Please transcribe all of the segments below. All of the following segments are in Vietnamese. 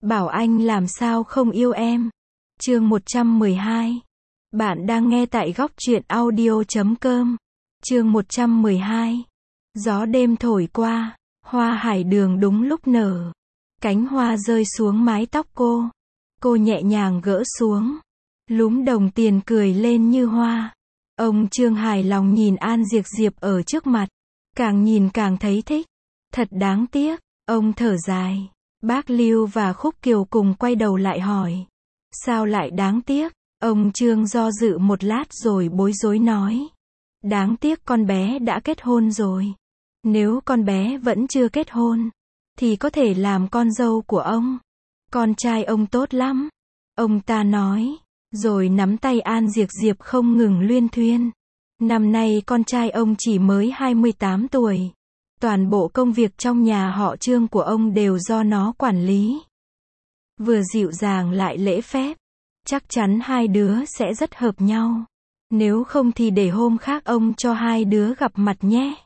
bảo anh làm sao không yêu em. Chương 112. Bạn đang nghe tại góc truyện audio.com. Chương 112. Gió đêm thổi qua, hoa hải đường đúng lúc nở. Cánh hoa rơi xuống mái tóc cô. Cô nhẹ nhàng gỡ xuống. Lúm đồng tiền cười lên như hoa. Ông Trương hài lòng nhìn An Diệc Diệp ở trước mặt. Càng nhìn càng thấy thích. Thật đáng tiếc. Ông thở dài. Bác Lưu và Khúc Kiều cùng quay đầu lại hỏi. Sao lại đáng tiếc? Ông Trương do dự một lát rồi bối rối nói. Đáng tiếc con bé đã kết hôn rồi. Nếu con bé vẫn chưa kết hôn, thì có thể làm con dâu của ông. Con trai ông tốt lắm. Ông ta nói, rồi nắm tay An Diệc Diệp không ngừng luyên thuyên. Năm nay con trai ông chỉ mới 28 tuổi. Toàn bộ công việc trong nhà họ Trương của ông đều do nó quản lý. Vừa dịu dàng lại lễ phép. Chắc chắn hai đứa sẽ rất hợp nhau. Nếu không thì để hôm khác ông cho hai đứa gặp mặt nhé.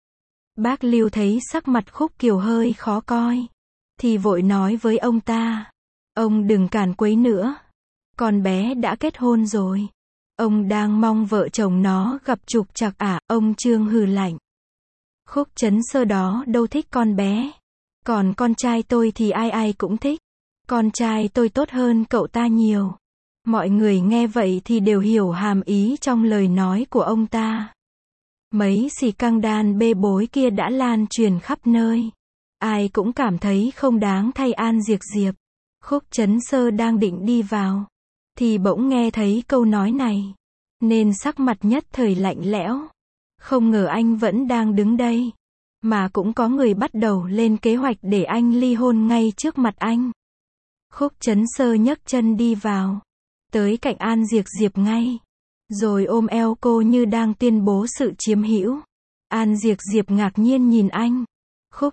Bác Lưu thấy sắc mặt Khúc Kiều hơi khó coi, thì vội nói với ông ta. Ông đừng cản quấy nữa. Con bé đã kết hôn rồi. Ông đang mong vợ chồng nó gặp trục trặc à? Ông Trương hừ lạnh. Khúc Chấn Sơ đó đâu thích con bé. Còn con trai tôi thì ai ai cũng thích. Con trai tôi tốt hơn cậu ta nhiều. Mọi người nghe vậy thì đều hiểu hàm ý trong lời nói của ông ta. Mấy xì căng đan bê bối kia đã lan truyền khắp nơi. Ai cũng cảm thấy không đáng thay An Diệc Diệp. Khúc Chấn Sơ đang định đi vào, thì bỗng nghe thấy câu nói này. Nên sắc mặt nhất thời lạnh lẽo. Không ngờ anh vẫn đang đứng đây. Mà cũng có người bắt đầu lên kế hoạch để anh ly hôn ngay trước mặt anh. Khúc Chấn Sơ nhấc chân đi vào. Tới cạnh An Diệc Diệp ngay. Rồi ôm eo cô như đang tuyên bố sự chiếm hữu. An Diệc Diệp ngạc nhiên nhìn anh. Khúc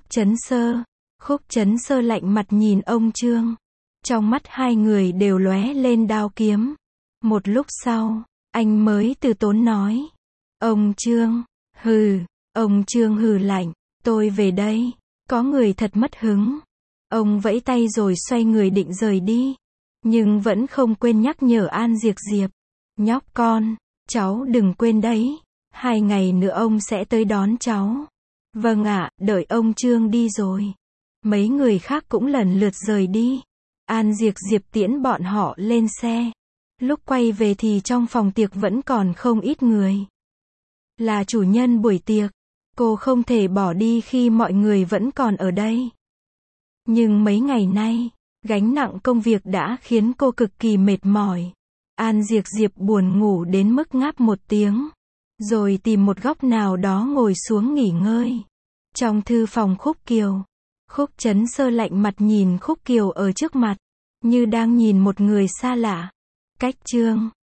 Chấn Sơ lạnh mặt nhìn ông Trương. Trong mắt hai người đều lóe lên đao kiếm. Một lúc sau, anh mới từ tốn nói. Ông Trương, hừ. Ông Trương hừ lạnh. Tôi về đây. Có người thật mất hứng. Ông vẫy tay rồi xoay người định rời đi. Nhưng vẫn không quên nhắc nhở An Diệc Diệp. Nhóc con, cháu đừng quên đấy. 2 ngày nữa ông sẽ tới đón cháu. Vâng ạ, đợi ông Trương đi rồi. Mấy người khác cũng lần lượt rời đi. An Diệc Diệp tiễn bọn họ lên xe. Lúc quay về thì trong phòng tiệc vẫn còn không ít người. Là chủ nhân buổi tiệc, cô không thể bỏ đi khi mọi người vẫn còn ở đây. Nhưng mấy ngày nay, gánh nặng công việc đã khiến cô cực kỳ mệt mỏi. An Diệc Diệp buồn ngủ đến mức ngáp một tiếng. Rồi tìm một góc nào đó ngồi xuống nghỉ ngơi. Trong thư phòng Khúc Kiều, Khúc Chấn Sơ lạnh mặt nhìn Khúc Kiều ở trước mặt. Như đang nhìn một người xa lạ. Cách chương